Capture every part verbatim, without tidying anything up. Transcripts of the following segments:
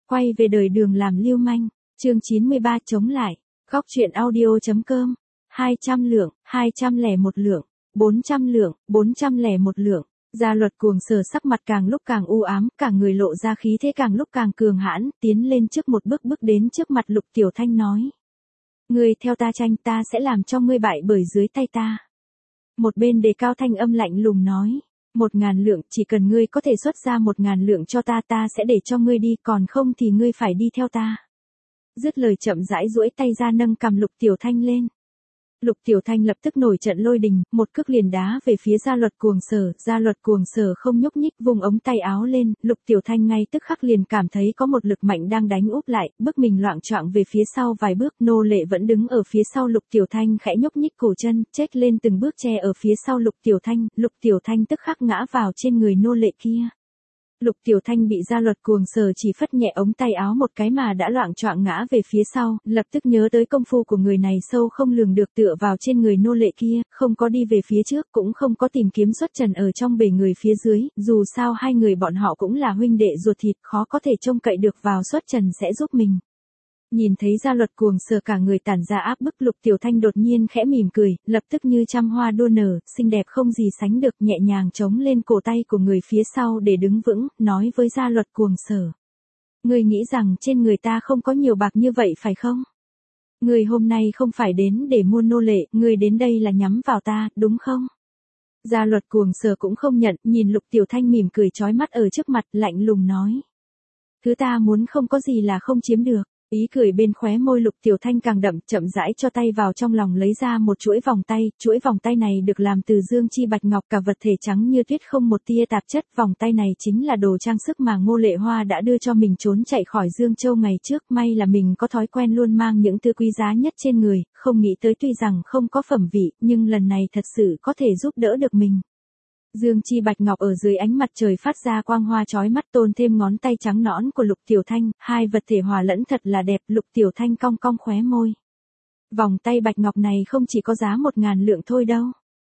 quay về đời đường làm lưu manh, chương chín mươi ba chống lại, góc truyện audio.com, hai trăm lượng, hai trăm lẻ một lượng, bốn trăm lượng, bốn trăm lẻ một lượng. Gia Luật Cuồng Sở sắc mặt càng lúc càng u ám, cả người lộ ra khí thế càng lúc càng cường hãn, tiến lên trước một bước bước đến trước mặt Lục Tiểu Thanh nói. Ngươi theo ta tranh, ta sẽ làm cho ngươi bại bởi dưới tay ta. Một bên đề cao thanh âm lạnh lùng nói. Một ngàn lượng, chỉ cần ngươi có thể xuất ra một ngàn lượng cho ta, ta sẽ để cho ngươi đi, còn không thì ngươi phải đi theo ta. Dứt lời chậm rãi duỗi tay ra nâng cầm Lục Tiểu Thanh lên. Lục Tiểu Thanh lập tức nổi trận lôi đình, một cước liền đá về phía Gia Luật Cuồng Sở, Gia Luật Cuồng Sở không nhúc nhích, vùng ống tay áo lên, Lục Tiểu Thanh ngay tức khắc liền cảm thấy có một lực mạnh đang đánh úp lại, bước mình loạng choạng về phía sau vài bước, nô lệ vẫn đứng ở phía sau Lục Tiểu Thanh khẽ nhúc nhích cổ chân, chếch lên từng bước che ở phía sau Lục Tiểu Thanh, Lục Tiểu Thanh tức khắc ngã vào trên người nô lệ kia. Lục Tiểu Thanh bị Gia Luật Cuồng Sở chỉ phất nhẹ ống tay áo một cái mà đã loạng choạng ngã về phía sau, lập tức nhớ tới công phu của người này sâu không lường được, tựa vào trên người nô lệ kia, không có đi về phía trước, cũng không có tìm kiếm xuất trần ở trong bể người phía dưới, dù sao hai người bọn họ cũng là huynh đệ ruột thịt, khó có thể trông cậy được vào xuất trần sẽ giúp mình. Nhìn thấy Gia Luật Cuồng Sở cả người tản ra áp bức, Lục Tiểu Thanh đột nhiên khẽ mỉm cười, lập tức như trăm hoa đua nở, xinh đẹp không gì sánh được, nhẹ nhàng chống lên cổ tay của người phía sau để đứng vững, nói với Gia Luật Cuồng Sở. Ngươi nghĩ rằng trên người ta không có nhiều bạc như vậy phải không? Ngươi hôm nay không phải đến để mua nô lệ, ngươi đến đây là nhắm vào ta, đúng không? Gia Luật Cuồng Sở cũng không nhận, nhìn Lục Tiểu Thanh mỉm cười chói mắt ở trước mặt, lạnh lùng nói. Thứ ta muốn không có gì là không chiếm được. Ý cười bên khóe môi Lục Tiểu Thanh càng đậm, chậm rãi cho tay vào trong lòng lấy ra một chuỗi vòng tay, chuỗi vòng tay này được làm từ dương chi bạch ngọc, cả vật thể trắng như tuyết không một tia tạp chất, vòng tay này chính là đồ trang sức mà Ngô Lệ Hoa đã đưa cho mình trốn chạy khỏi Dương Châu ngày trước, may là mình có thói quen luôn mang những thứ quý giá nhất trên người, không nghĩ tới tuy rằng không có phẩm vị, nhưng lần này thật sự có thể giúp đỡ được mình. Dương chi bạch ngọc ở dưới ánh mặt trời phát ra quang hoa chói mắt, tôn thêm ngón tay trắng nõn của Lục Tiểu Thanh, hai vật thể hòa lẫn thật là đẹp, Lục Tiểu Thanh cong cong khóe môi. Vòng tay bạch ngọc này không chỉ có giá một ngàn lượng thôi đâu.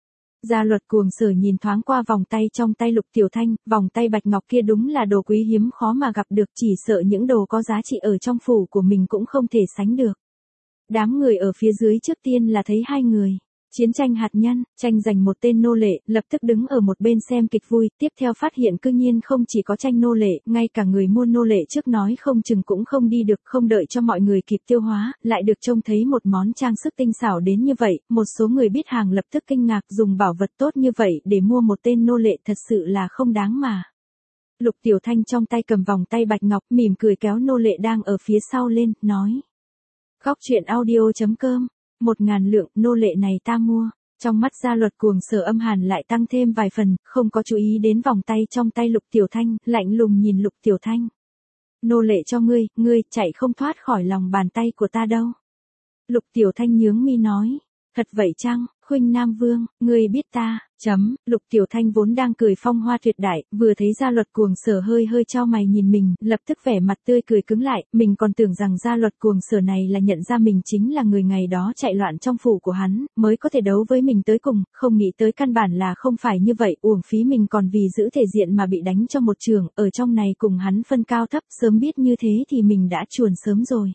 Gia Luật Cuồng Sở nhìn thoáng qua vòng tay trong tay Lục Tiểu Thanh, vòng tay bạch ngọc kia đúng là đồ quý hiếm khó mà gặp được, chỉ sợ những đồ có giá trị ở trong phủ của mình cũng không thể sánh được. Đám người ở phía dưới trước tiên là thấy hai người. Chiến tranh hạt nhân, tranh giành một tên nô lệ, lập tức đứng ở một bên xem kịch vui, tiếp theo phát hiện cư nhiên không chỉ có tranh nô lệ, ngay cả người mua nô lệ trước nói không chừng cũng không đi được, không đợi cho mọi người kịp tiêu hóa, lại được trông thấy một món trang sức tinh xảo đến như vậy, một số người biết hàng lập tức kinh ngạc, dùng bảo vật tốt như vậy để mua một tên nô lệ thật sự là không đáng mà. Lục Tiểu Thanh trong tay cầm vòng tay bạch ngọc, mỉm cười kéo nô lệ đang ở phía sau lên, nói. Góc truyện audio.com. Một ngàn lượng, nô lệ này ta mua. Trong mắt Gia Luật Cuồng Sở âm hàn lại tăng thêm vài phần, không có chú ý đến vòng tay trong tay Lục Tiểu Thanh, lạnh lùng nhìn Lục Tiểu Thanh. Nô lệ cho ngươi, ngươi chạy không thoát khỏi lòng bàn tay của ta đâu. Lục Tiểu Thanh nhướng mi nói. Thật vậy chăng, Khuynh Nam Vương, ngươi biết ta, chấm, Lục Tiểu Thanh vốn đang cười phong hoa tuyệt đại, vừa thấy Gia Luật Cuồng Sở hơi hơi chau mày nhìn mình, lập tức vẻ mặt tươi cười cứng lại, mình còn tưởng rằng Gia Luật Cuồng Sở này là nhận ra mình chính là người ngày đó chạy loạn trong phủ của hắn, mới có thể đấu với mình tới cùng, không nghĩ tới căn bản là không phải như vậy, uổng phí mình còn vì giữ thể diện mà bị đánh cho một trường, ở trong này cùng hắn phân cao thấp, sớm biết như thế thì mình đã chuồn sớm rồi.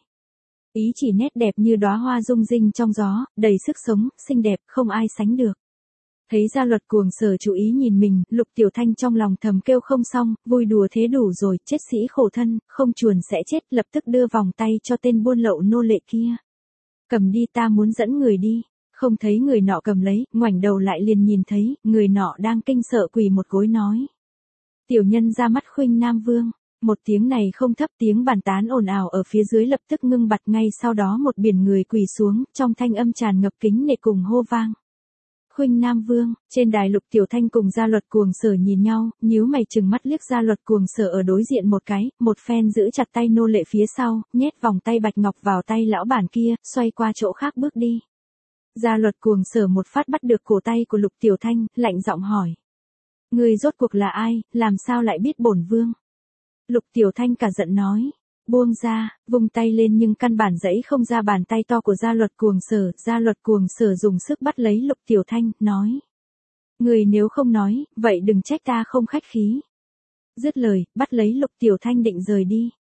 Ý chỉ nét đẹp như đóa hoa rung rinh trong gió, đầy sức sống, xinh đẹp, không ai sánh được. Thấy Gia Luật Cuồng Sở chú ý nhìn mình, Lục Tiểu Thanh trong lòng thầm kêu không xong, vui đùa thế đủ rồi, chết sĩ khổ thân, không chuồn sẽ chết, lập tức đưa vòng tay cho tên buôn lậu nô lệ kia. Cầm đi, ta muốn dẫn người đi. Không thấy người nọ cầm lấy, ngoảnh đầu lại liền nhìn thấy, người nọ đang kinh sợ quỳ một gối nói. Tiểu nhân ra mắt Khuynh Nam Vương. Một tiếng này không thấp, tiếng bàn tán ồn ào ở phía dưới lập tức ngưng bặt, ngay sau đó một biển người quỳ xuống, trong thanh âm tràn ngập kính nể cùng hô vang. Khuynh Nam Vương, trên đài Lục Tiểu Thanh cùng Gia Luật Cuồng Sở nhìn nhau, nhíu mày trừng mắt liếc Gia Luật Cuồng Sở ở đối diện một cái, một phen giữ chặt tay nô lệ phía sau, nhét vòng tay bạch ngọc vào tay lão bản kia, xoay qua chỗ khác bước đi. Gia Luật Cuồng Sở một phát bắt được cổ tay của Lục Tiểu Thanh, lạnh giọng hỏi. Người rốt cuộc là ai, làm sao lại biết bổn vương? Lục Tiểu Thanh cả giận nói. Buông ra, vung tay lên nhưng căn bản giãy không ra bàn tay to của Gia Luật Cuồng Sở, Gia Luật Cuồng Sở dùng sức bắt lấy Lục Tiểu Thanh, nói. Người nếu không nói, vậy đừng trách ta không khách khí. Dứt lời, bắt lấy Lục Tiểu Thanh định rời đi.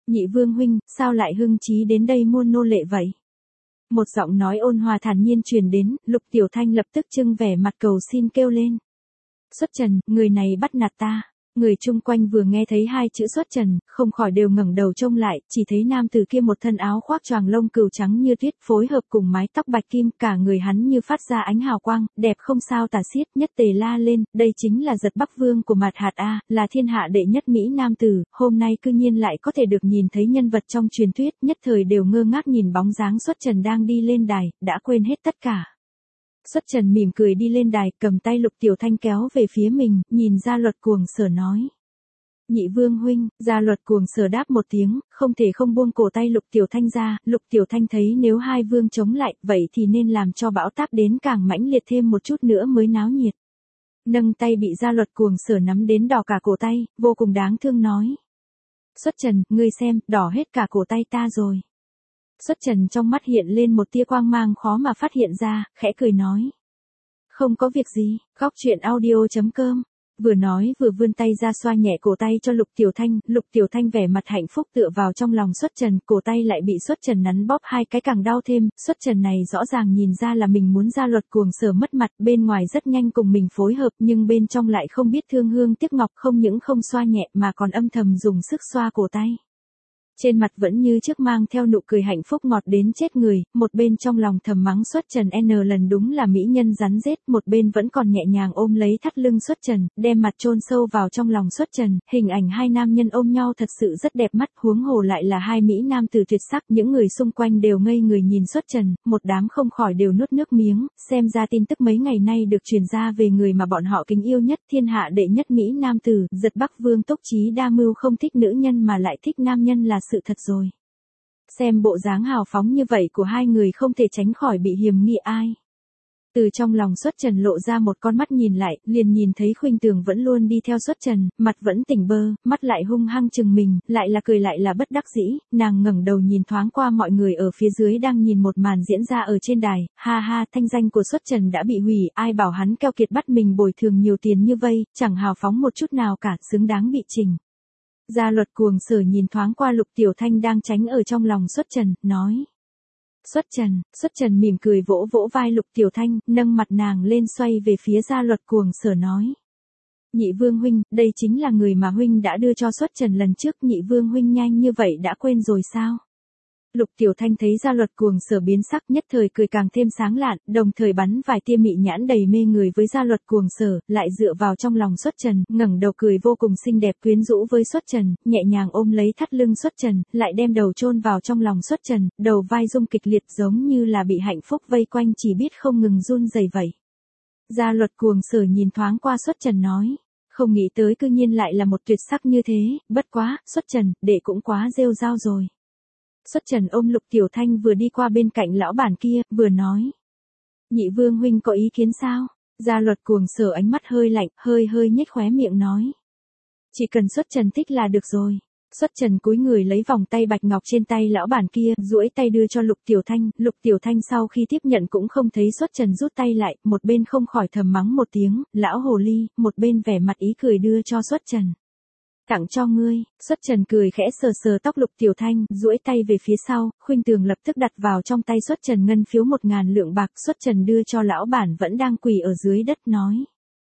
Nhị vương huynh, sao lại hưng trí đến đây mua nô lệ vậy? Một giọng nói ôn hòa thản nhiên truyền đến, Lục Tiểu Thanh lập tức trưng vẻ mặt cầu xin kêu lên. Xuất trần, người này bắt nạt ta. Người chung quanh vừa nghe thấy hai chữ xuất trần, không khỏi đều ngẩng đầu trông lại, chỉ thấy nam tử kia một thân áo khoác choàng lông cừu trắng như tuyết phối hợp cùng mái tóc bạch kim, cả người hắn như phát ra ánh hào quang, đẹp không sao tả xiết, nhất tề la lên, đây chính là Giật Bắc Vương của Mạt Hạt A, là thiên hạ đệ nhất Mỹ nam tử, hôm nay cư nhiên lại có thể được nhìn thấy nhân vật trong truyền thuyết, nhất thời đều ngơ ngác nhìn bóng dáng xuất trần đang đi lên đài, đã quên hết tất cả. Xuất trần mỉm cười đi lên đài, cầm tay Lục Tiểu Thanh kéo về phía mình, nhìn Gia Luật Cuồng Sở nói. Nhị vương huynh, Gia Luật Cuồng Sở đáp một tiếng, không thể không buông cổ tay Lục Tiểu Thanh ra, Lục Tiểu Thanh thấy nếu hai vương chống lại, vậy thì nên làm cho bão táp đến càng mãnh liệt thêm một chút nữa mới náo nhiệt. Nâng tay bị Gia Luật Cuồng Sở nắm đến đỏ cả cổ tay, vô cùng đáng thương nói. Xuất trần, ngươi xem, đỏ hết cả cổ tay ta rồi. Xuất trần trong mắt hiện lên một tia quang mang khó mà phát hiện ra, khẽ cười nói. Không có việc gì, góc truyện audio chấm com. Vừa nói vừa vươn tay ra xoa nhẹ cổ tay cho Lục Tiểu Thanh, Lục Tiểu Thanh vẻ mặt hạnh phúc tựa vào trong lòng xuất trần, cổ tay lại bị xuất trần nắn bóp hai cái càng đau thêm, xuất trần này rõ ràng nhìn ra là mình muốn Gia Luật Cuồng Sở mất mặt, bên ngoài rất nhanh cùng mình phối hợp nhưng bên trong lại không biết thương hương tiếc ngọc, không những không xoa nhẹ mà còn âm thầm dùng sức xoa cổ tay. Trên mặt vẫn như trước mang theo nụ cười hạnh phúc ngọt đến chết người, một bên trong lòng thầm mắng xuất trần N lần đúng là mỹ nhân rắn rết, một bên vẫn còn nhẹ nhàng ôm lấy thắt lưng xuất trần, đem mặt chôn sâu vào trong lòng xuất trần, hình ảnh hai nam nhân ôm nhau thật sự rất đẹp mắt, huống hồ lại là hai mỹ nam tử tuyệt sắc, những người xung quanh đều ngây người nhìn xuất trần, một đám không khỏi đều nuốt nước miếng, xem ra tin tức mấy ngày nay được truyền ra về người mà bọn họ kính yêu nhất, thiên hạ đệ nhất mỹ nam tử, Giật Bắc Vương Túc Trí đa mưu không thích nữ nhân mà lại thích nam nhân là sự thật rồi. Xem bộ dáng hào phóng như vậy của hai người không thể tránh khỏi bị hiềm nghi ai. Từ trong lòng xuất trần lộ ra một con mắt nhìn lại, liền nhìn thấy Khuynh Tường vẫn luôn đi theo xuất trần, mặt vẫn tỉnh bơ, mắt lại hung hăng chừng mình, lại là cười lại là bất đắc dĩ, nàng ngẩng đầu nhìn thoáng qua mọi người ở phía dưới đang nhìn một màn diễn ra ở trên đài, ha ha, thanh danh của xuất trần đã bị hủy, ai bảo hắn keo kiệt bắt mình bồi thường nhiều tiền như vây, chẳng hào phóng một chút nào cả, xứng đáng bị trình. Gia Luật Cuồng Sở nhìn thoáng qua Lục Tiểu Thanh đang tránh ở trong lòng xuất trần, nói. Xuất trần, xuất trần mỉm cười vỗ vỗ vai Lục Tiểu Thanh, nâng mặt nàng lên xoay về phía Gia Luật Cuồng Sở nói. Nhị vương huynh, đây chính là người mà huynh đã đưa cho xuất trần lần trước, nhị vương huynh nhanh như vậy đã quên rồi sao? Lục Tiểu Thanh thấy Gia Luật Cuồng Sở biến sắc nhất thời cười càng thêm sáng lạn, đồng thời bắn vài tia mị nhãn đầy mê người với Gia Luật Cuồng Sở, lại dựa vào trong lòng xuất trần, ngẩng đầu cười vô cùng xinh đẹp quyến rũ với xuất trần, nhẹ nhàng ôm lấy thắt lưng xuất trần, lại đem đầu chôn vào trong lòng xuất trần, đầu vai rung kịch liệt giống như là bị hạnh phúc vây quanh chỉ biết không ngừng run rẩy vậy. Gia Luật Cuồng Sở nhìn thoáng qua xuất trần nói. Không nghĩ tới cư nhiên lại là một tuyệt sắc như thế, bất quá, xuất trần, đệ cũng quá rêu rao rồi. Xuất trần ôm Lục Tiểu Thanh vừa đi qua bên cạnh lão bản kia, vừa nói. Nhị vương huynh có ý kiến sao? Gia Luật Cuồng Sở ánh mắt hơi lạnh, hơi hơi nhếch khóe miệng nói. Chỉ cần xuất trần thích là được rồi. Xuất trần cúi người lấy vòng tay bạch ngọc trên tay lão bản kia, duỗi tay đưa cho Lục Tiểu Thanh, Lục Tiểu Thanh sau khi tiếp nhận cũng không thấy xuất trần rút tay lại, một bên không khỏi thầm mắng một tiếng, lão hồ ly, một bên vẻ mặt ý cười đưa cho xuất trần. Tặng cho ngươi, xuất trần cười khẽ sờ sờ tóc Lục Tiểu Thanh, duỗi tay về phía sau, Khuynh Tường lập tức đặt vào trong tay xuất trần ngân phiếu một ngàn lượng bạc, xuất trần đưa cho lão bản vẫn đang quỳ ở dưới đất nói.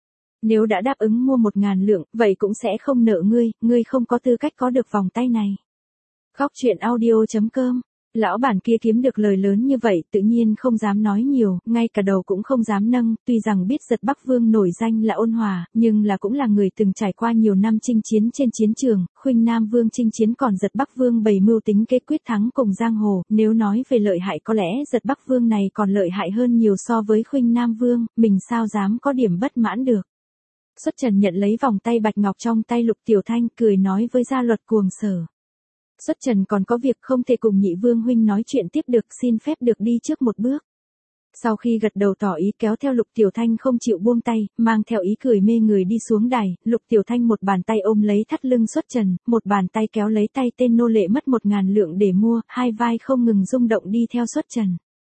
Nếu đã đáp ứng mua một ngàn lượng, vậy cũng sẽ không nợ ngươi, ngươi không có tư cách có được vòng tay này. Góc truyện audio chấm com. Lão bản kia kiếm được lời lớn như vậy, tự nhiên không dám nói nhiều, ngay cả đầu cũng không dám nâng, tuy rằng biết Giật Bắc Vương nổi danh là ôn hòa, nhưng là cũng là người từng trải qua nhiều năm chinh chiến trên chiến trường, Khuynh Nam Vương chinh chiến còn Giật Bắc Vương bày mưu tính kế quyết thắng cùng giang hồ, nếu nói về lợi hại có lẽ Giật Bắc Vương này còn lợi hại hơn nhiều so với Khuynh Nam Vương, mình sao dám có điểm bất mãn được. Xuất trần nhận lấy vòng tay bạch ngọc trong tay Lục Tiểu Thanh, cười nói với Gia Luật Cuồng Sở. Xuất trần còn có việc không thể cùng nhị vương huynh nói chuyện tiếp được, xin phép được đi trước một bước. Sau khi gật đầu tỏ ý kéo theo Lục Tiểu Thanh không chịu buông tay, mang theo ý cười mê người đi xuống đài, Lục Tiểu Thanh một bàn tay ôm lấy thắt lưng xuất trần, một bàn tay kéo lấy tay tên nô lệ mất một ngàn lượng để mua, hai vai không ngừng rung động đi theo xuất trần.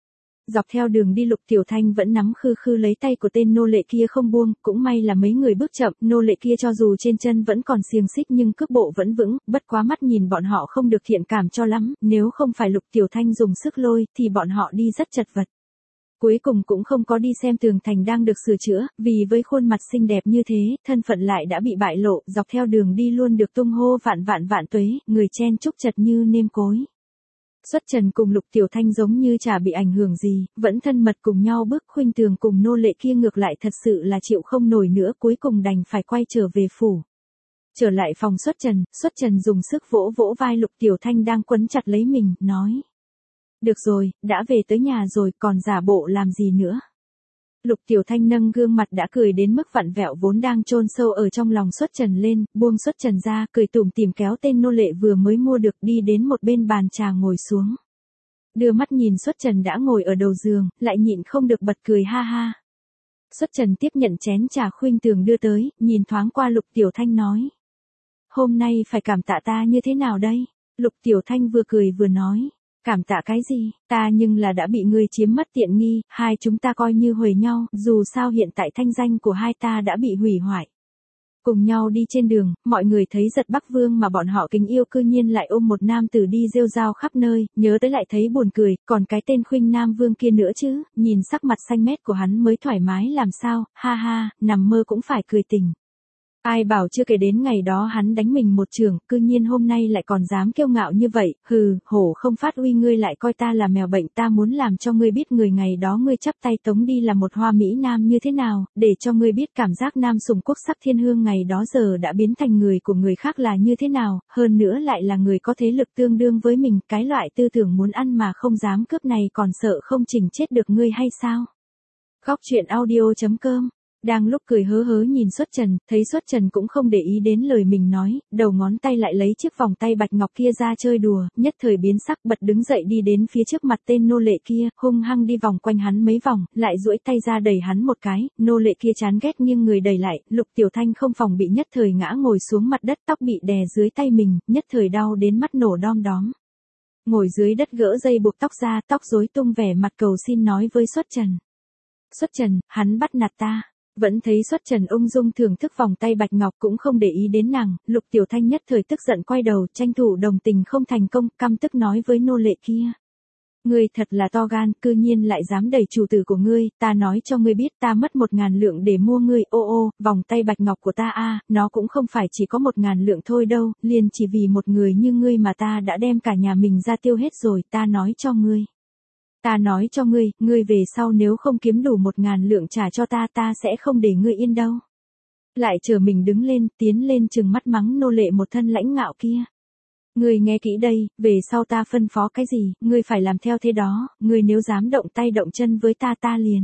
Dọc theo đường đi Lục Tiểu Thanh vẫn nắm khư khư lấy tay của tên nô lệ kia không buông, cũng may là mấy người bước chậm, nô lệ kia cho dù trên chân vẫn còn xiềng xích nhưng cước bộ vẫn vững, bất quá mắt nhìn bọn họ không được thiện cảm cho lắm, nếu không phải Lục Tiểu Thanh dùng sức lôi thì bọn họ đi rất chật vật. Cuối cùng cũng không có đi xem tường thành đang được sửa chữa, vì với khuôn mặt xinh đẹp như thế, thân phận lại đã bị bại lộ, dọc theo đường đi luôn được tung hô vạn vạn vạn tuế, người chen chúc chật như nêm cối. Xuất Trần cùng Lục Tiểu Thanh giống như chả bị ảnh hưởng gì, vẫn thân mật cùng nhau bước. Khuynh Tường cùng nô lệ kia ngược lại thật sự là chịu không nổi nữa, cuối cùng đành phải quay trở về phủ. Trở lại phòng Xuất Trần, Xuất Trần dùng sức vỗ vỗ vai Lục Tiểu Thanh đang quấn chặt lấy mình, nói. Được rồi, đã về tới nhà rồi, còn giả bộ làm gì nữa. Lục Tiểu Thanh nâng gương mặt đã cười đến mức vặn vẹo vốn đang chôn sâu ở trong lòng Xuất Trần lên, buông Xuất Trần ra, cười tủm tỉm kéo tên nô lệ vừa mới mua được đi đến một bên bàn trà ngồi xuống. Đưa mắt nhìn Xuất Trần đã ngồi ở đầu giường, lại nhịn không được bật cười ha ha. Xuất Trần tiếp nhận chén trà Khuynh Tường đưa tới, nhìn thoáng qua Lục Tiểu Thanh nói. Hôm nay phải cảm tạ ta như thế nào đây? Lục Tiểu Thanh vừa cười vừa nói. Cảm tạ cái gì, ta nhưng là đã bị ngươi chiếm mất tiện nghi, hai chúng ta coi như huề nhau, dù sao hiện tại thanh danh của hai ta đã bị hủy hoại. Cùng nhau đi trên đường, mọi người thấy Giật Bắc Vương mà bọn họ kính yêu cư nhiên lại ôm một nam tử đi rêu rao khắp nơi, nhớ tới lại thấy buồn cười, còn cái tên Khuynh Nam Vương kia nữa chứ, nhìn sắc mặt xanh mét của hắn mới thoải mái làm sao, ha ha, nằm mơ cũng phải cười tỉnh. Ai bảo chưa kể đến ngày đó hắn đánh mình một trường, cư nhiên hôm nay lại còn dám kiêu ngạo như vậy, hừ, hổ không phát uy ngươi lại coi ta là mèo bệnh, ta muốn làm cho ngươi biết người ngày đó ngươi chắp tay tống đi là một hoa mỹ nam như thế nào, để cho ngươi biết cảm giác nam sủng quốc sắc thiên hương ngày đó giờ đã biến thành người của người khác là như thế nào, hơn nữa lại là người có thế lực tương đương với mình, cái loại tư tưởng muốn ăn mà không dám cướp này còn sợ không chỉnh chết được ngươi hay sao? Góc truyện audio chấm com. Đang lúc cười hớ hớ nhìn Xuất Trần, thấy Xuất Trần cũng không để ý đến lời mình nói, đầu ngón tay lại lấy chiếc vòng tay bạch ngọc kia ra chơi đùa, nhất thời biến sắc bật đứng dậy đi đến phía trước mặt tên nô lệ kia, hung hăng đi vòng quanh hắn mấy vòng, lại duỗi tay ra đẩy hắn một cái, nô lệ kia chán ghét nghiêng người đẩy lại, Lục Tiểu Thanh không phòng bị nhất thời ngã ngồi xuống mặt đất, tóc bị đè dưới tay mình, nhất thời đau đến mắt nổ đom đóm. Ngồi dưới đất gỡ dây buộc tóc ra, tóc rối tung vẻ mặt cầu xin nói với Xuất Trần. Xuất Trần, hắn bắt nạt ta. Vẫn thấy Xuất Trần ung dung thưởng thức vòng tay bạch ngọc cũng không để ý đến nàng, Lục Tiểu Thanh nhất thời tức giận quay đầu, tranh thủ đồng tình không thành công, căm tức nói với nô lệ kia. Ngươi thật là to gan, cư nhiên lại dám đẩy chủ tử của ngươi, ta nói cho ngươi biết ta mất một ngàn lượng để mua ngươi, ô ô, vòng tay bạch ngọc của ta a, nó cũng không phải chỉ có một ngàn lượng thôi đâu, liền chỉ vì một người như ngươi mà ta đã đem cả nhà mình ra tiêu hết rồi, ta nói cho ngươi. Ta nói cho ngươi, ngươi về sau nếu không kiếm đủ một ngàn lượng trả cho ta, ta sẽ không để ngươi yên đâu. Lại chờ mình đứng lên, tiến lên trừng mắt mắng nô lệ một thân lãnh ngạo kia. Ngươi nghe kỹ đây, về sau ta phân phó cái gì, ngươi phải làm theo thế đó, ngươi nếu dám động tay động chân với ta ta liền.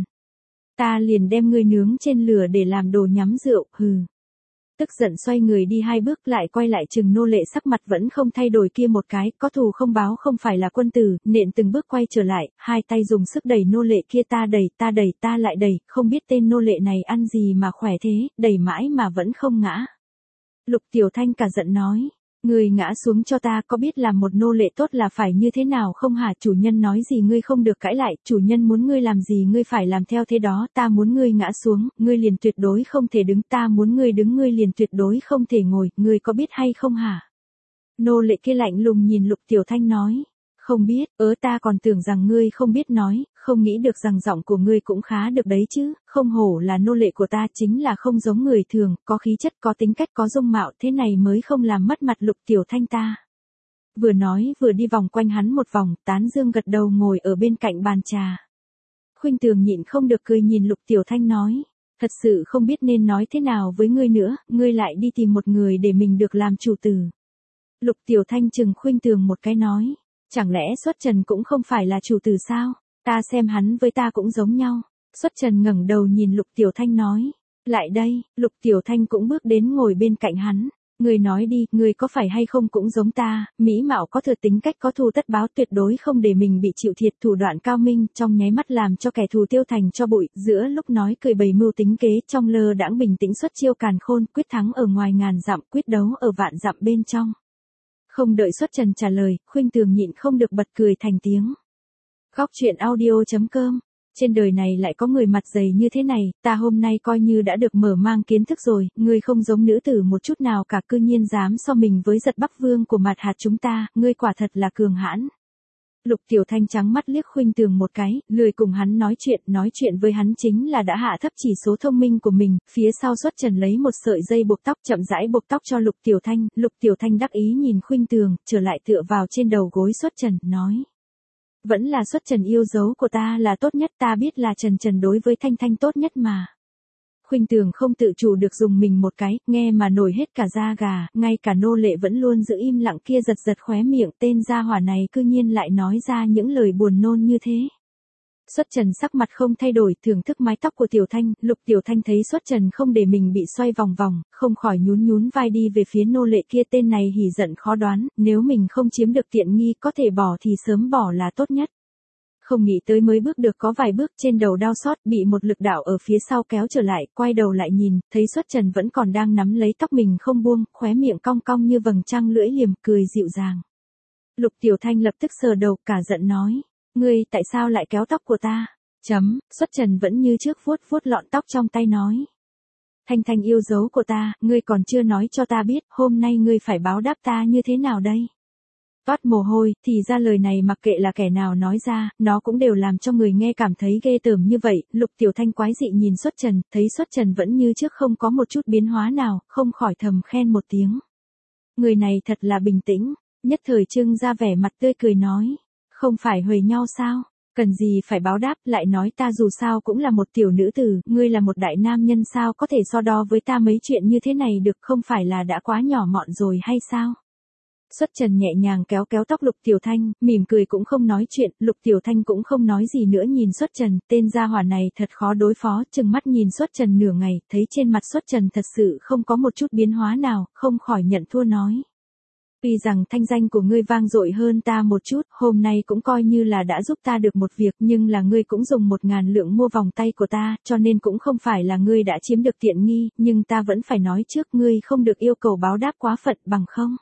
Ta liền đem ngươi nướng trên lửa để làm đồ nhắm rượu, hừ. Tức giận xoay người đi hai bước lại quay lại chừng nô lệ sắc mặt vẫn không thay đổi kia một cái, có thù không báo không phải là quân tử, nện từng bước quay trở lại, hai tay dùng sức đẩy nô lệ kia ta đẩy ta đẩy ta lại đẩy, không biết tên nô lệ này ăn gì mà khỏe thế, đẩy mãi mà vẫn không ngã. Lục Tiểu Thanh cả giận nói. Ngươi ngã xuống cho ta, có biết làm một nô lệ tốt là phải như thế nào không hả? Chủ nhân nói gì ngươi không được cãi lại, chủ nhân muốn ngươi làm gì ngươi phải làm theo thế đó, ta muốn ngươi ngã xuống, ngươi liền tuyệt đối không thể đứng, ta muốn ngươi đứng ngươi liền tuyệt đối không thể ngồi, ngươi có biết hay không hả? Nô lệ kia lạnh lùng nhìn Lục Tiểu Thanh nói. Không biết, ớ ta còn tưởng rằng ngươi không biết nói, không nghĩ được rằng giọng của ngươi cũng khá được đấy chứ, không hổ là nô lệ của ta chính là không giống người thường, có khí chất có tính cách có dung mạo thế này mới không làm mất mặt Lục Tiểu Thanh ta. Vừa nói vừa đi vòng quanh hắn một vòng, tán dương gật đầu ngồi ở bên cạnh bàn trà. Khuynh Tường nhịn không được cười nhìn Lục Tiểu Thanh nói, thật sự không biết nên nói thế nào với ngươi nữa, ngươi lại đi tìm một người để mình được làm chủ tử. Lục Tiểu Thanh chừng Khuynh Tường một cái nói. Chẳng lẽ Xuất Trần cũng không phải là chủ tử sao? Ta xem hắn với ta cũng giống nhau. Xuất Trần ngẩng đầu nhìn Lục Tiểu Thanh nói. Lại đây, Lục Tiểu Thanh cũng bước đến ngồi bên cạnh hắn. Người nói đi, người có phải hay không cũng giống ta, mỹ mạo có thừa tính cách có thù tất báo tuyệt đối không để mình bị chịu thiệt thủ đoạn cao minh, trong nháy mắt làm cho kẻ thù tiêu thành cho bụi, giữa lúc nói cười bày mưu tính kế, trong lơ đãng bình tĩnh xuất chiêu càn khôn, quyết thắng ở ngoài ngàn dặm, quyết đấu ở vạn dặm bên trong. Không đợi Xuất Trần trả lời, Khuynh Tường nhịn không được bật cười thành tiếng. Khóc chuyện audio chấm com. Trên đời này lại có người mặt dày như thế này, ta hôm nay coi như đã được mở mang kiến thức rồi, ngươi không giống nữ tử một chút nào cả, cư nhiên dám so mình với Giật Bắc Vương của mặt hạt chúng ta, ngươi quả thật là cường hãn. Lục Tiểu Thanh trắng mắt liếc Khuynh Tường một cái, lười cùng hắn nói chuyện, nói chuyện với hắn chính là đã hạ thấp chỉ số thông minh của mình, phía sau Xuất Trần lấy một sợi dây buộc tóc chậm rãi buộc tóc cho Lục Tiểu Thanh, Lục Tiểu Thanh đắc ý nhìn Khuynh Tường, trở lại tựa vào trên đầu gối Xuất Trần, nói. Vẫn là Xuất Trần yêu dấu của ta là tốt nhất, ta biết là Trần Trần đối với Thanh Thanh tốt nhất mà. Khuynh Tường không tự chủ được dùng mình một cái, nghe mà nổi hết cả da gà, ngay cả nô lệ vẫn luôn giữ im lặng kia giật giật khóe miệng, tên gia hỏa này cư nhiên lại nói ra những lời buồn nôn như thế. Xuất Trần sắc mặt không thay đổi, thưởng thức mái tóc của Tiểu Thanh, Lục Tiểu Thanh thấy Xuất Trần không để mình bị xoay vòng vòng, không khỏi nhún nhún vai đi về phía nô lệ kia, tên này hỉ giận khó đoán, nếu mình không chiếm được tiện nghi có thể bỏ thì sớm bỏ là tốt nhất. Không nghĩ tới mới bước được có vài bước, trên đầu đau xót, bị một lực đạo ở phía sau kéo trở lại, quay đầu lại nhìn, thấy Xuất Trần vẫn còn đang nắm lấy tóc mình không buông, khóe miệng cong cong như vầng trăng lưỡi liềm, cười dịu dàng. Lục Tiểu Thanh lập tức sờ đầu, cả giận nói, ngươi tại sao lại kéo tóc của ta? Chấm, Xuất Trần vẫn như trước vuốt vuốt lọn tóc trong tay nói. Thanh Thanh yêu dấu của ta, ngươi còn chưa nói cho ta biết, hôm nay ngươi phải báo đáp ta như thế nào đây? Toát mồ hôi, thì ra lời này mặc kệ là kẻ nào nói ra, nó cũng đều làm cho người nghe cảm thấy ghê tởm như vậy. Lục Tiểu Thanh quái dị nhìn Xuất Trần, thấy Xuất Trần vẫn như trước không có một chút biến hóa nào, không khỏi thầm khen một tiếng. Người này thật là bình tĩnh, nhất thời trưng ra vẻ mặt tươi cười nói, không phải huề nhau sao? Cần gì phải báo đáp, lại nói ta dù sao cũng là một tiểu nữ tử, ngươi là một đại nam nhân, sao có thể so đo với ta mấy chuyện như thế này được, không phải là đã quá nhỏ mọn rồi hay sao? Xuất Trần nhẹ nhàng kéo kéo tóc Lục Tiểu Thanh, mỉm cười cũng không nói chuyện, Lục Tiểu Thanh cũng không nói gì nữa nhìn Xuất Trần, tên gia hỏa này thật khó đối phó, chừng mắt nhìn Xuất Trần nửa ngày, thấy trên mặt Xuất Trần thật sự không có một chút biến hóa nào, không khỏi nhận thua nói. Tuy rằng thanh danh của ngươi vang dội hơn ta một chút, hôm nay cũng coi như là đã giúp ta được một việc, nhưng là ngươi cũng dùng một ngàn lượng mua vòng tay của ta, cho nên cũng không phải là ngươi đã chiếm được tiện nghi, nhưng ta vẫn phải nói trước, ngươi không được yêu cầu báo đáp quá phận, bằng không.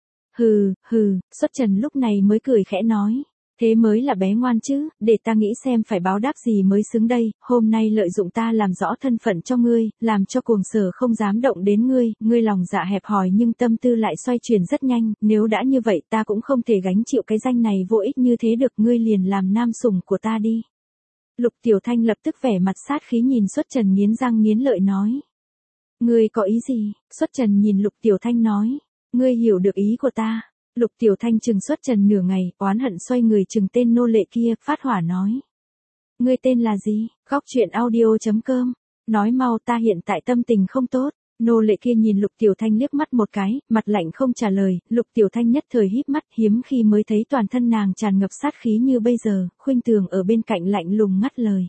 Hừ, hừ, Xuất Trần lúc này mới cười khẽ nói, thế mới là bé ngoan chứ, để ta nghĩ xem phải báo đáp gì mới xứng đây, hôm nay lợi dụng ta làm rõ thân phận cho ngươi, làm cho cuồng sở không dám động đến ngươi, ngươi lòng dạ hẹp hòi nhưng tâm tư lại xoay chuyển rất nhanh, nếu đã như vậy ta cũng không thể gánh chịu cái danh này vô ích như thế được, ngươi liền làm nam sủng của ta đi. Lục Tiểu Thanh lập tức vẻ mặt sát khí nhìn Xuất Trần nghiến răng nghiến lợi nói. Ngươi có ý gì? Xuất Trần nhìn Lục Tiểu Thanh nói. Ngươi hiểu được ý của ta. Lục Tiểu Thanh trừng Xuất Trần nửa ngày, oán hận xoay người trừng tên nô lệ kia, phát hỏa nói. Ngươi tên là gì? Khóc chuyện audio chấm com. Nói mau, ta hiện tại tâm tình không tốt. Nô lệ kia nhìn Lục Tiểu Thanh liếc mắt một cái, mặt lạnh không trả lời, Lục Tiểu Thanh nhất thời híp mắt, hiếm khi mới thấy toàn thân nàng tràn ngập sát khí như bây giờ, Khuynh Tường ở bên cạnh lạnh lùng ngắt lời.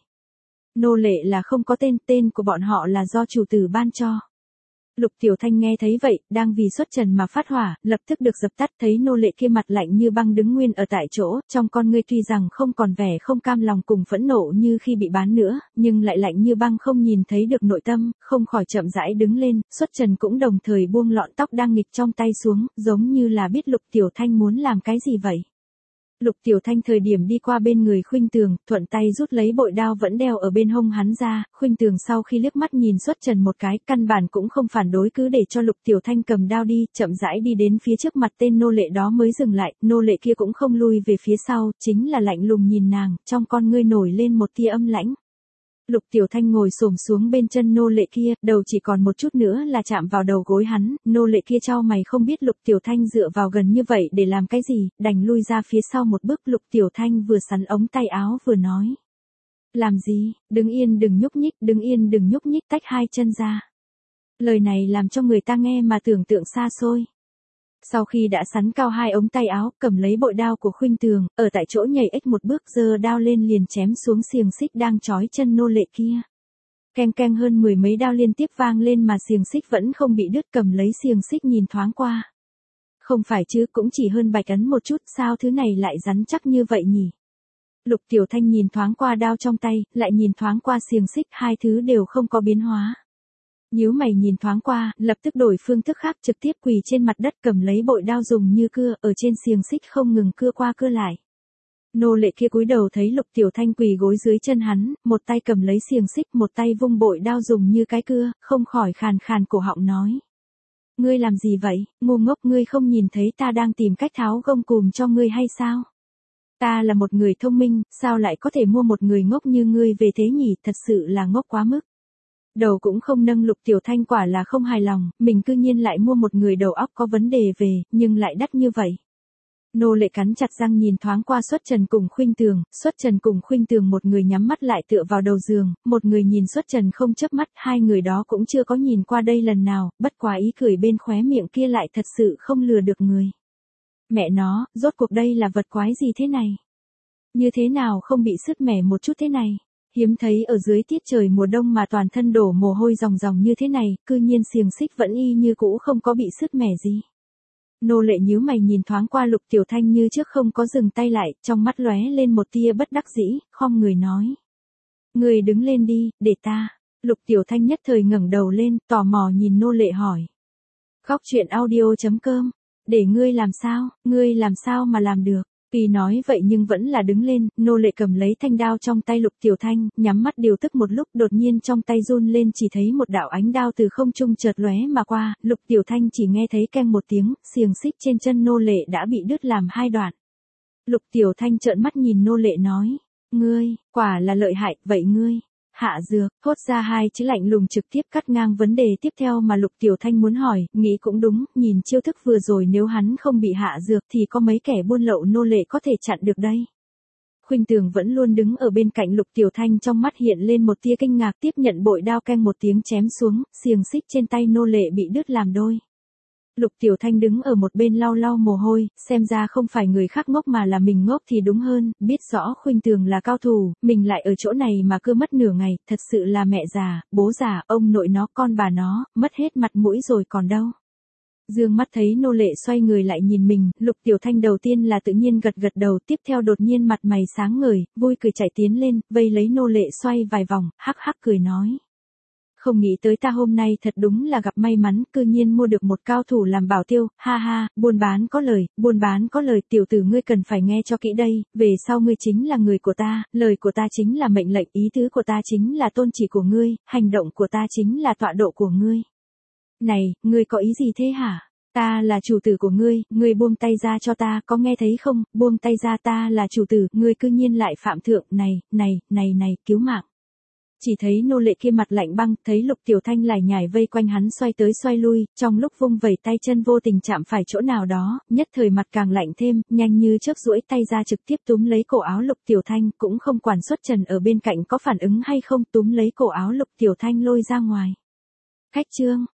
Nô lệ là không có tên, tên của bọn họ là do chủ tử ban cho. Lục Tiểu Thanh nghe thấy vậy, đang vì Xuất Trần mà phát hỏa, lập tức được dập tắt, thấy nô lệ kia mặt lạnh như băng đứng nguyên ở tại chỗ, trong con ngươi tuy rằng không còn vẻ không cam lòng cùng phẫn nộ như khi bị bán nữa, nhưng lại lạnh như băng không nhìn thấy được nội tâm, không khỏi chậm rãi đứng lên, Xuất Trần cũng đồng thời buông lọn tóc đang nghịch trong tay xuống, giống như là biết Lục Tiểu Thanh muốn làm cái gì vậy. Lục Tiểu Thanh thời điểm đi qua bên người Khuynh Tường, thuận tay rút lấy bội đao vẫn đeo ở bên hông hắn ra, Khuynh Tường sau khi liếc mắt nhìn Xuất Trần một cái, căn bản cũng không phản đối, cứ để cho Lục Tiểu Thanh cầm đao đi, chậm rãi đi đến phía trước mặt tên nô lệ đó mới dừng lại, nô lệ kia cũng không lui về phía sau, chính là lạnh lùng nhìn nàng, trong con ngươi nổi lên một tia âm lãnh. Lục Tiểu Thanh ngồi xổm xuống bên chân nô lệ kia, đầu chỉ còn một chút nữa là chạm vào đầu gối hắn, nô lệ kia chau mày không biết Lục Tiểu Thanh dựa vào gần như vậy để làm cái gì, đành lui ra phía sau một bước. Lục Tiểu Thanh vừa sắn ống tay áo vừa nói. Làm gì, đứng yên đừng nhúc nhích, đứng yên đừng nhúc nhích, tách hai chân ra. Lời này làm cho người ta nghe mà tưởng tượng xa xôi. Sau khi đã sắn cao hai ống tay áo, cầm lấy bội đao của Khuynh Tường, ở tại chỗ nhảy ếch một bước, giơ đao lên liền chém xuống xiềng xích đang trói chân nô lệ kia. Keng keng hơn mười mấy đao liên tiếp vang lên mà xiềng xích vẫn không bị đứt, cầm lấy xiềng xích nhìn thoáng qua. Không phải chứ, cũng chỉ hơn bạch ấn một chút, sao thứ này lại rắn chắc như vậy nhỉ? Lục Tiểu Thanh nhìn thoáng qua đao trong tay, lại nhìn thoáng qua xiềng xích, hai thứ đều không có biến hóa. Nhíu mày nhìn thoáng qua, lập tức đổi phương thức khác, trực tiếp quỳ trên mặt đất cầm lấy bội đao dùng như cưa, ở trên xiềng xích không ngừng cưa qua cưa lại. Nô lệ kia cúi đầu thấy Lục Tiểu Thanh quỳ gối dưới chân hắn, một tay cầm lấy xiềng xích, một tay vung bội đao dùng như cái cưa, không khỏi khàn khàn cổ họng nói. Ngươi làm gì vậy, ngu ngốc, ngươi không nhìn thấy ta đang tìm cách tháo gông cùm cho ngươi hay sao? Ta là một người thông minh, sao lại có thể mua một người ngốc như ngươi về thế nhỉ, thật sự là ngốc quá mức. Đầu cũng không nâng, Lục Tiểu Thanh quả là không hài lòng, mình cư nhiên lại mua một người đầu óc có vấn đề về, nhưng lại đắt như vậy. Nô lệ cắn chặt răng nhìn thoáng qua Xuất Trần cùng Khuynh Tường, Xuất Trần cùng Khuynh Tường một người nhắm mắt lại tựa vào đầu giường, một người nhìn Xuất Trần không chớp mắt, hai người đó cũng chưa có nhìn qua đây lần nào, bất quá ý cười bên khóe miệng kia lại thật sự không lừa được người. Mẹ nó, rốt cuộc đây là vật quái gì thế này? Như thế nào không bị sứt mẻ một chút thế này? Hiếm thấy ở dưới tiết trời mùa đông mà toàn thân đổ mồ hôi ròng ròng như thế này, cư nhiên xiềng xích vẫn y như cũ không có bị sứt mẻ gì. Nô lệ nhíu mày nhìn thoáng qua Lục Tiểu Thanh như trước không có dừng tay lại, trong mắt lóe lên một tia bất đắc dĩ, khom người nói. Người đứng lên đi, để ta. Lục Tiểu Thanh nhất thời ngẩng đầu lên, tò mò nhìn nô lệ hỏi. Góc truyện audio chấm com, để ngươi làm sao, ngươi làm sao mà làm được. Tuy nói vậy nhưng vẫn là đứng lên, nô lệ cầm lấy thanh đao trong tay Lục Tiểu Thanh, nhắm mắt điều tức một lúc, đột nhiên trong tay run lên, chỉ thấy một đạo ánh đao từ không trung chợt lóe mà qua, Lục Tiểu Thanh chỉ nghe thấy keng một tiếng, xiềng xích trên chân nô lệ đã bị đứt làm hai đoạn. Lục Tiểu Thanh trợn mắt nhìn nô lệ nói, ngươi, quả là lợi hại, vậy ngươi, hạ dược, thốt ra hai chữ lạnh lùng trực tiếp cắt ngang vấn đề tiếp theo mà Lục Tiểu Thanh muốn hỏi, nghĩ cũng đúng, nhìn chiêu thức vừa rồi nếu hắn không bị hạ dược thì có mấy kẻ buôn lậu nô lệ có thể chặn được đây. Khuynh Tường vẫn luôn đứng ở bên cạnh Lục Tiểu Thanh, trong mắt hiện lên một tia kinh ngạc, tiếp nhận bội đao keng một tiếng chém xuống, xiềng xích trên tay nô lệ bị đứt làm đôi. Lục Tiểu Thanh đứng ở một bên lau lau mồ hôi, xem ra không phải người khác ngốc mà là mình ngốc thì đúng hơn, biết rõ Khuynh Tường là cao thủ, mình lại ở chỗ này mà cứ mất nửa ngày, thật sự là mẹ già, bố già, ông nội nó, con bà nó, mất hết mặt mũi rồi còn đâu. Dương mắt thấy nô lệ xoay người lại nhìn mình, Lục Tiểu Thanh đầu tiên là tự nhiên gật gật đầu, tiếp theo đột nhiên mặt mày sáng ngời, vui cười chạy tiến lên, vây lấy nô lệ xoay vài vòng, hắc hắc cười nói. Không nghĩ tới ta hôm nay thật đúng là gặp may mắn, cư nhiên mua được một cao thủ làm bảo tiêu, ha ha, buôn bán có lời, buôn bán có lời, tiểu tử ngươi cần phải nghe cho kỹ đây, về sau ngươi chính là người của ta, lời của ta chính là mệnh lệnh, ý tứ của ta chính là tôn chỉ của ngươi, hành động của ta chính là tọa độ của ngươi. Này, ngươi có ý gì thế hả? Ta là chủ tử của ngươi, ngươi buông tay ra cho ta, có nghe thấy không, buông tay ra, ta là chủ tử, ngươi cư nhiên lại phạm thượng, này, này, này này, cứu mạng. Chỉ thấy nô lệ kia mặt lạnh băng, thấy Lục Tiểu Thanh lải nhải vây quanh hắn xoay tới xoay lui, trong lúc vung vẩy tay chân vô tình chạm phải chỗ nào đó, nhất thời mặt càng lạnh thêm, nhanh như chớp duỗi tay ra trực tiếp túm lấy cổ áo Lục Tiểu Thanh, cũng không quản Xuất Trần ở bên cạnh có phản ứng hay không, túm lấy cổ áo Lục Tiểu Thanh lôi ra ngoài. Khách trương,